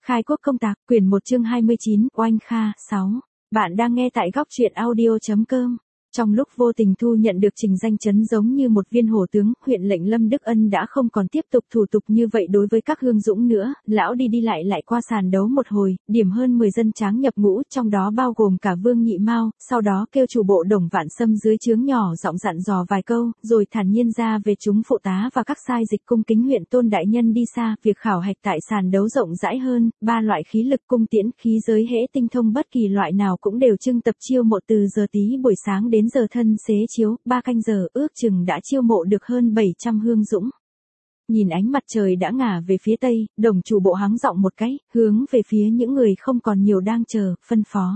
Khai quốc công tạc, quyển 1 chương 29, Oanh Kha, 6. Bạn đang nghe tại góc truyện audio.com. Trong lúc vô tình thu nhận được trình danh chấn giống như một viên hổ tướng, huyện lệnh Lâm Đức Ân đã không còn tiếp tục thủ tục như vậy đối với các hương dũng nữa, lão đi lại qua sàn đấu một hồi, điểm hơn 10 dân tráng nhập ngũ, trong đó bao gồm cả Vương Nhị Mao, sau đó kêu chủ bộ Đồng Vạn Sâm dưới trướng nhỏ giọng dặn dò vài câu, rồi thản nhiên ra về chúng phụ tá và các sai dịch cung kính huyện Tôn đại nhân đi xa, việc khảo hạch tại sàn đấu rộng rãi hơn, ba loại khí lực cung tiễn, khí giới hễ tinh thông bất kỳ loại nào cũng đều trưng tập chiêu mộ từ giờ tí buổi sáng đến giờ thân xế chiếu, 3 canh giờ ước chừng đã chiêu mộ được hơn 700 hương dũng. Nhìn ánh mặt trời đã ngả về phía tây, Đồng chủ bộ hắng giọng một cái, hướng về phía những người không còn nhiều đang chờ, phân phó.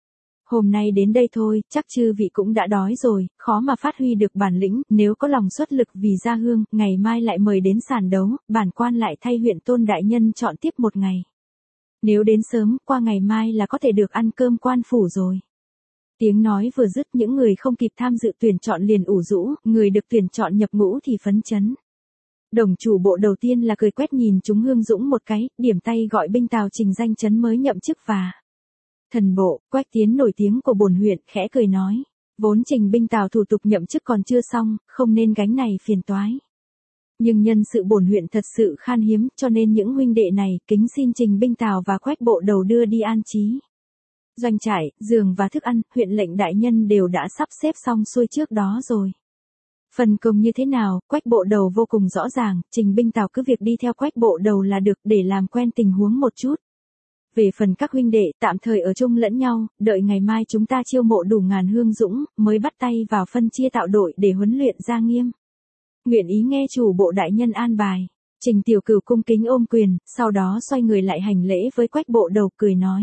Hôm nay đến đây thôi, chắc chư vị cũng đã đói rồi, khó mà phát huy được bản lĩnh, nếu có lòng xuất lực vì gia hương, ngày mai lại mời đến sàn đấu, bản quan lại thay huyện Tôn đại nhân chọn tiếp một ngày. Nếu đến sớm, qua ngày mai là có thể được ăn cơm quan phủ rồi. Tiếng nói vừa dứt, những người không kịp tham dự tuyển chọn liền ủ rũ, người được tuyển chọn nhập ngũ thì phấn chấn. Đồng chủ bộ đầu tiên là cười quét nhìn chúng hương dũng một cái, điểm tay gọi binh tào trình danh chấn mới nhậm chức và thần bộ, Quách Tiến nổi tiếng của bổn huyện, khẽ cười nói, vốn trình binh tào thủ tục nhậm chức còn chưa xong, không nên gánh này phiền toái. Nhưng nhân sự bổn huyện thật sự khan hiếm, cho nên những huynh đệ này kính xin trình binh tào và Quách bộ đầu đưa đi an trí. Doanh trại, giường và thức ăn, huyện lệnh đại nhân đều đã sắp xếp xong xuôi trước đó rồi. Phần công như thế nào, Quách bộ đầu vô cùng rõ ràng, trình binh tào cứ việc đi theo Quách bộ đầu là được để làm quen tình huống một chút. Về phần các huynh đệ, tạm thời ở chung lẫn nhau, đợi ngày mai chúng ta chiêu mộ đủ ngàn hương dũng, mới bắt tay vào phân chia tạo đội để huấn luyện gia nghiêm. Nguyện ý nghe chủ bộ đại nhân an bài. Trình Tiểu Cửu cung kính ôm quyền, sau đó xoay người lại hành lễ với Quách bộ đầu cười nói.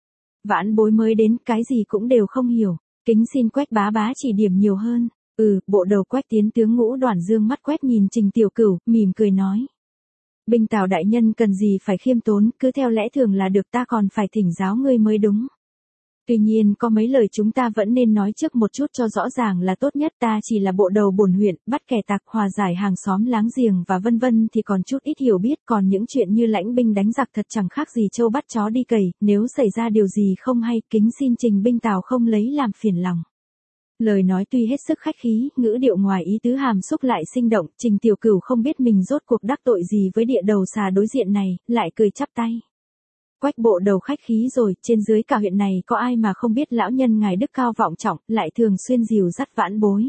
Vãn bối mới đến, cái gì cũng đều không hiểu, kính xin Quách bá bá chỉ điểm nhiều hơn. Bộ đầu Quách Tiến tướng ngũ Đoàn dương mắt quét nhìn Trình Tiểu Cửu, mỉm cười nói. Binh tào đại nhân cần gì phải khiêm tốn, cứ theo lẽ thường là được, ta còn phải thỉnh giáo ngươi mới đúng. Tuy nhiên có mấy lời chúng ta vẫn nên nói trước một chút cho rõ ràng là tốt nhất, ta chỉ là bộ đầu bổn huyện, bắt kẻ tặc, hòa giải hàng xóm láng giềng và vân vân thì còn chút ít hiểu biết, còn những chuyện như lãnh binh đánh giặc thật chẳng khác gì trâu bắt chó đi cày, nếu xảy ra điều gì không hay, kính xin trình binh tào không lấy làm phiền lòng. Lời nói tuy hết sức khách khí, ngữ điệu ngoài ý tứ hàm xúc lại sinh động, Trình Tiểu Cửu không biết mình rốt cuộc đắc tội gì với địa đầu xà đối diện này, lại cười chắp tay. Quách bộ đầu khách khí rồi, trên dưới cả huyện này có ai mà không biết lão nhân ngài đức cao vọng trọng, lại thường xuyên dìu dắt vãn bối.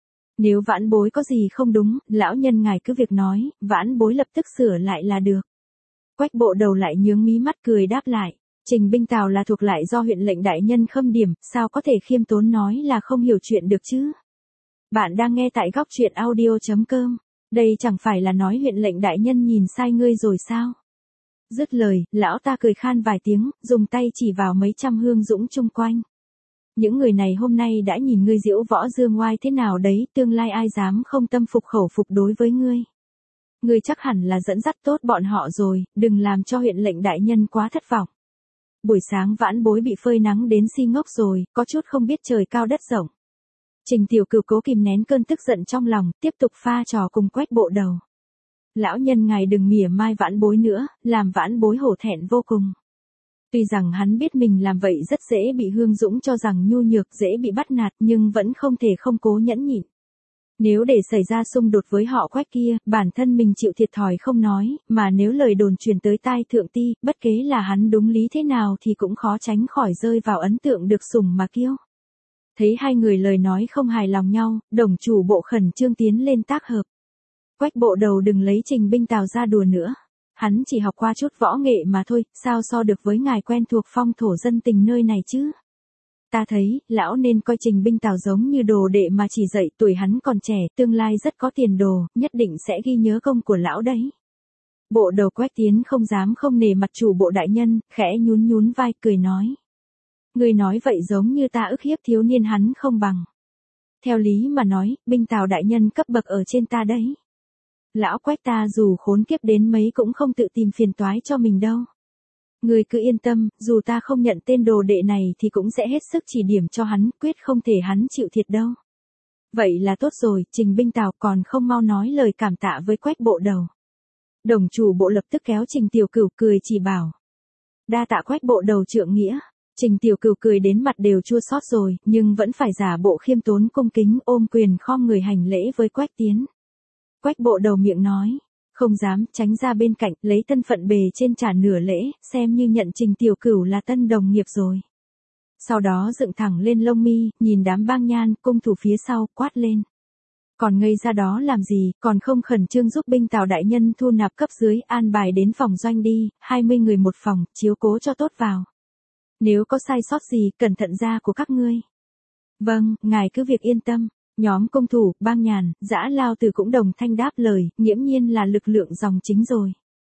Nếu vãn bối có gì không đúng, lão nhân ngài cứ việc nói, vãn bối lập tức sửa lại là được. Quách bộ đầu lại nhướng mí mắt cười đáp lại. Trình binh tào là thuộc lại do huyện lệnh đại nhân khâm điểm, sao có thể khiêm tốn nói là không hiểu chuyện được chứ? Bạn đang nghe tại góc truyện audio.com. Đây chẳng phải là nói huyện lệnh đại nhân nhìn sai ngươi rồi sao? Dứt lời, lão ta cười khan vài tiếng, dùng tay chỉ vào mấy trăm hương dũng chung quanh. Những người này hôm nay đã nhìn ngươi diễu võ dương oai thế nào đấy, tương lai ai dám không tâm phục khẩu phục đối với ngươi. Ngươi chắc hẳn là dẫn dắt tốt bọn họ rồi, đừng làm cho huyện lệnh đại nhân quá thất vọng. Buổi sáng vãn bối bị phơi nắng đến si ngốc rồi, có chút không biết trời cao đất rộng. Trình Tiểu Cửu cố kìm nén cơn tức giận trong lòng, tiếp tục pha trò cùng Quách bộ đầu. Lão nhân ngài đừng mỉa mai vãn bối nữa, làm vãn bối hổ thẹn vô cùng. Tuy rằng hắn biết mình làm vậy rất dễ bị hương dũng cho rằng nhu nhược, dễ bị bắt nạt, nhưng vẫn không thể không cố nhẫn nhịn. Nếu để xảy ra xung đột với họ Quách kia, bản thân mình chịu thiệt thòi không nói, mà nếu lời đồn truyền tới tai thượng ti, bất kể là hắn đúng lý thế nào thì cũng khó tránh khỏi rơi vào ấn tượng được sủng mà kiêu. Thấy hai người lời nói không hài lòng nhau, Đồng chủ bộ khẩn trương tiến lên tác hợp. Quách bộ đầu đừng lấy trình binh tào ra đùa nữa. Hắn chỉ học qua chút võ nghệ mà thôi, sao so được với ngài quen thuộc phong thổ dân tình nơi này chứ? Ta thấy, lão nên coi trình binh tào giống như đồ đệ mà chỉ dạy, tuổi hắn còn trẻ, tương lai rất có tiền đồ, nhất định sẽ ghi nhớ công của lão đấy. Bộ đầu Quách Tiến không dám không nể mặt chủ bộ đại nhân, khẽ nhún vai cười nói. Người nói vậy giống như ta ức hiếp thiếu niên hắn không bằng. Theo lý mà nói, binh tào đại nhân cấp bậc ở trên ta đấy. Lão Quách ta dù khốn kiếp đến mấy cũng không tự tìm phiền toái cho mình đâu. Người cứ yên tâm, dù ta không nhận tên đồ đệ này thì cũng sẽ hết sức chỉ điểm cho hắn, quyết không thể hắn chịu thiệt đâu. Vậy là tốt rồi, trình binh tào còn không mau nói lời cảm tạ với Quách bộ đầu. Đồng chủ bộ lập tức kéo Trình Tiểu Cửu cười chỉ bảo. Đa tạ Quách bộ đầu trượng nghĩa. Trình Tiểu Cửu cười đến mặt đều chua xót rồi, nhưng vẫn phải giả bộ khiêm tốn cung kính ôm quyền khom người hành lễ với Quách Tiến. Quách bộ đầu miệng nói, không dám, tránh ra bên cạnh, lấy thân phận bề trên trả nửa lễ, xem như nhận Trình Tiểu Cửu là tân đồng nghiệp rồi. Sau đó dựng thẳng lên lông mi, nhìn đám bang nhan, cung thủ phía sau, quát lên. Còn ngây ra đó làm gì, còn không khẩn trương giúp binh Tào đại nhân thu nạp cấp dưới, an bài đến phòng doanh đi, 20 người một phòng, chiếu cố cho tốt vào. Nếu có sai sót gì, cẩn thận ra của các ngươi. Vâng, ngài cứ việc yên tâm. Nhóm công thủ, bang nhàn, dã lao tử cũng đồng thanh đáp lời, nghiễm nhiên là lực lượng dòng chính rồi.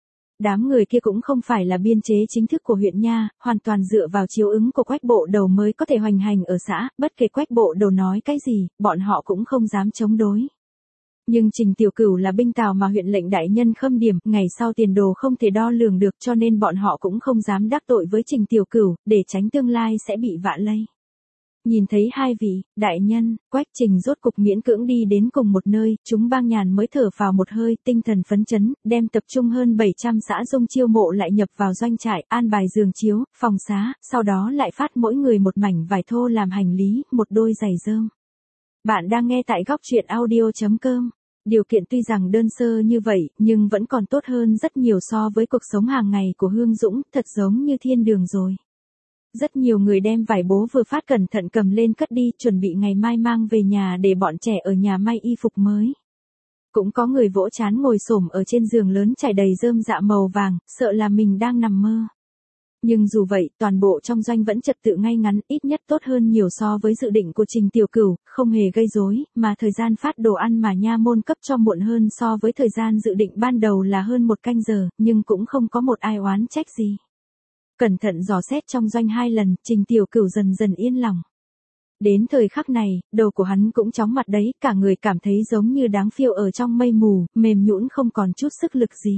Đám người kia cũng không phải là biên chế chính thức của huyện nha, hoàn toàn dựa vào chiếu ứng của Quách bộ đầu mới có thể hoành hành ở xã, bất kể Quách bộ đầu nói cái gì, bọn họ cũng không dám chống đối. Nhưng Trình Tiểu Cửu là binh Tào mà huyện lệnh đại nhân khâm điểm, ngày sau tiền đồ không thể đo lường được, cho nên bọn họ cũng không dám đắc tội với Trình Tiểu Cửu, để tránh tương lai sẽ bị vạ lây. Nhìn thấy hai vị, đại nhân, Quách Trình rốt cục miễn cưỡng đi đến cùng một nơi, chúng bang nhàn mới thở phào một hơi, tinh thần phấn chấn, đem tập trung hơn 700 xã dung chiêu mộ lại nhập vào doanh trại, an bài giường chiếu, phòng xá, sau đó lại phát mỗi người một mảnh vải thô làm hành lý, một đôi giày rơm. Bạn đang nghe tại góc truyện audio.com. Điều kiện tuy rằng đơn sơ như vậy, nhưng vẫn còn tốt hơn rất nhiều so với cuộc sống hàng ngày của Hương Dũng, thật giống như thiên đường rồi. Rất nhiều người đem vải bố vừa phát cẩn thận cầm lên cất đi, chuẩn bị ngày mai mang về nhà để bọn trẻ ở nhà may y phục mới. Cũng có người vỗ trán ngồi xổm ở trên giường lớn trải đầy rơm dạ màu vàng, sợ là mình đang nằm mơ. Nhưng dù vậy, toàn bộ trong doanh vẫn trật tự ngay ngắn, ít nhất tốt hơn nhiều so với dự định của Trình Tiểu Cửu, không hề gây rối, mà thời gian phát đồ ăn mà nha môn cấp cho muộn hơn so với thời gian dự định ban đầu là hơn 1 canh giờ, nhưng cũng không có một ai oán trách gì. Cẩn thận dò xét trong doanh 2 lần, Trình Tiểu Cửu dần dần yên lòng. Đến thời khắc này, đầu của hắn cũng chóng mặt đấy, cả người cảm thấy giống như đáng phiêu ở trong mây mù, mềm nhũn không còn chút sức lực gì.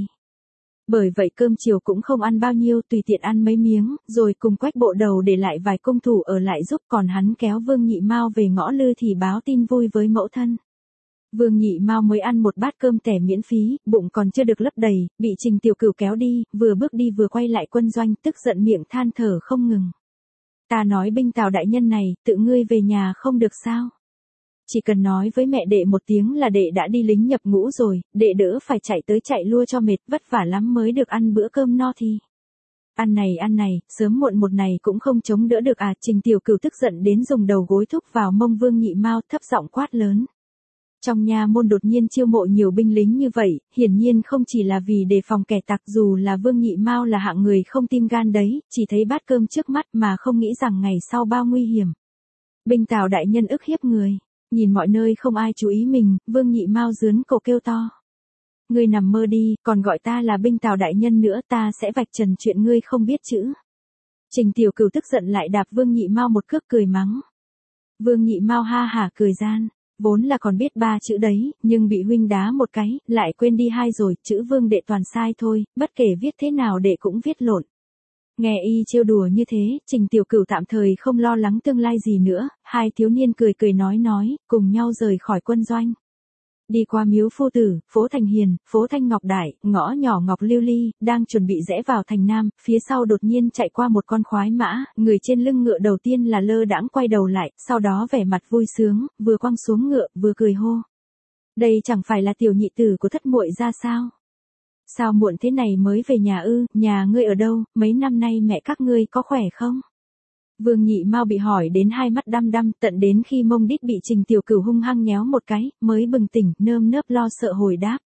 Bởi vậy cơm chiều cũng không ăn bao nhiêu, tùy tiện ăn mấy miếng, rồi cùng Quách bộ đầu để lại vài công thủ ở lại giúp, còn hắn kéo Vương Nhị Mao về ngõ Lư thì báo tin vui với mẫu thân. Vương Nhị Mao mới ăn một bát cơm tẻ miễn phí, bụng còn chưa được lấp đầy, bị Trình Tiểu Cửu kéo đi, vừa bước đi vừa quay lại quân doanh, tức giận miệng than thở không ngừng. Ta nói binh Tào đại nhân này, tự ngươi về nhà không được sao? Chỉ cần nói với mẹ đệ một tiếng là đệ đã đi lính nhập ngũ rồi, đệ đỡ phải chạy tới chạy lui cho mệt, vất vả lắm mới được ăn bữa cơm no thì. Ăn này, sớm muộn một này cũng không chống đỡ được à? Trình Tiểu Cửu tức giận đến dùng đầu gối thúc vào mông Vương Nhị Mao, thấp giọng quát lớn. Trong nha môn đột nhiên chiêu mộ nhiều binh lính như vậy, hiển nhiên không chỉ là vì đề phòng kẻ tặc, dù là Vương Nhị Mao là hạng người không tim gan đấy, chỉ thấy bát cơm trước mắt mà không nghĩ rằng ngày sau bao nguy hiểm. Binh Tào đại nhân ức hiếp người, nhìn mọi nơi không ai chú ý mình, Vương Nhị Mao giớn cổ kêu to. Ngươi nằm mơ đi, còn gọi ta là binh Tào đại nhân nữa, ta sẽ vạch trần chuyện ngươi không biết chữ. Trình Tiểu Cửu tức giận lại đạp Vương Nhị Mao một cước cười mắng. Vương Nhị Mao ha hả cười gian. Vốn là còn biết 3 chữ đấy, nhưng bị huynh đá một cái, lại quên đi 2 rồi, chữ Vương đệ toàn sai thôi, bất kể viết thế nào đệ cũng viết lộn. Nghe y trêu đùa như thế, Trình Tiểu Cửu tạm thời không lo lắng tương lai gì nữa, hai thiếu niên cười cười nói, cùng nhau rời khỏi quân doanh. Đi qua miếu Phu Tử, phố Thành Hiền, phố Thanh Ngọc Đại, ngõ nhỏ Ngọc Lưu Ly, đang chuẩn bị rẽ vào thành Nam, phía sau đột nhiên chạy qua một con khoái mã, người trên lưng ngựa đầu tiên là lơ đãng quay đầu lại, sau đó vẻ mặt vui sướng, vừa quăng xuống ngựa, vừa cười hô. Đây chẳng phải là tiểu nhị tử của thất muội ra sao? Sao muộn thế này mới về nhà ư, nhà ngươi ở đâu, mấy năm nay mẹ các ngươi có khỏe không? Vương Nhị Mao bị hỏi đến hai mắt đăm đăm, tận đến khi mông đít bị Trình Tiểu Cửu hung hăng nhéo một cái, mới bừng tỉnh, nơm nớp lo sợ hồi đáp.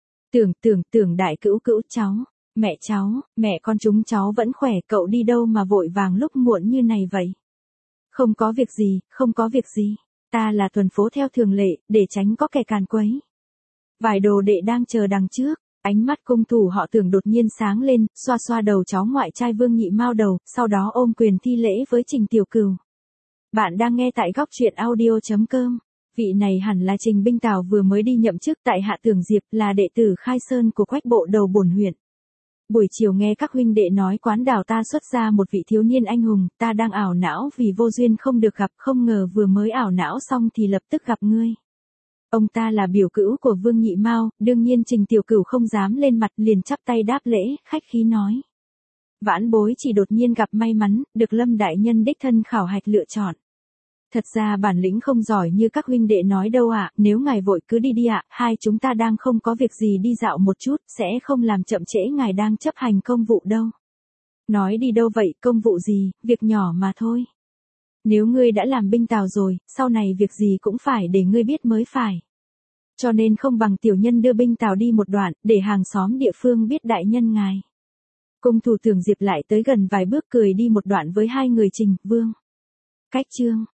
Tưởng đại cữu cháu, mẹ con chúng cháu vẫn khỏe, cậu đi đâu mà vội vàng lúc muộn như này vậy? Không có việc gì, ta là tuần phố theo thường lệ, để tránh có kẻ càn quấy. Vài đồ đệ đang chờ đằng trước. Ánh mắt cung thủ họ Tưởng đột nhiên sáng lên, xoa xoa đầu cháu ngoại trai Vương Nhị Mao đầu, sau đó ôm quyền thi lễ với Trình Tiểu Cửu. Bạn đang nghe tại góc truyện audio.com. Vị này hẳn là Trình binh Tào vừa mới đi nhậm chức tại Hạ Tưởng Diệp, là đệ tử khai sơn của Quách bộ đầu bổn huyện. Buổi chiều nghe các huynh đệ nói quán đảo ta xuất ra một vị thiếu niên anh hùng, ta đang ảo não vì vô duyên không được gặp, không ngờ vừa mới ảo não xong thì lập tức gặp ngươi. Ông ta là biểu cữu của Vương Nhị Mao, đương nhiên Trình Tiểu Cửu không dám lên mặt, liền chắp tay đáp lễ, khách khí nói. Vãn bối chỉ đột nhiên gặp may mắn, được Lâm đại nhân đích thân khảo hạch lựa chọn. Thật ra bản lĩnh không giỏi như các huynh đệ nói đâu ạ, nếu ngài vội cứ đi đi ạ, hai chúng ta đang không có việc gì đi dạo một chút, sẽ không làm chậm trễ ngài đang chấp hành công vụ đâu. Nói đi đâu vậy, công vụ gì, việc nhỏ mà thôi. Nếu ngươi đã làm binh tào rồi, sau này việc gì cũng phải để ngươi biết mới phải. Cho nên không bằng tiểu nhân đưa binh tào đi một đoạn, để hàng xóm địa phương biết đại nhân ngài. Cung thủ Tưởng Diệp lại tới gần vài bước cười đi một đoạn với hai người Trình, Vương. Cách chương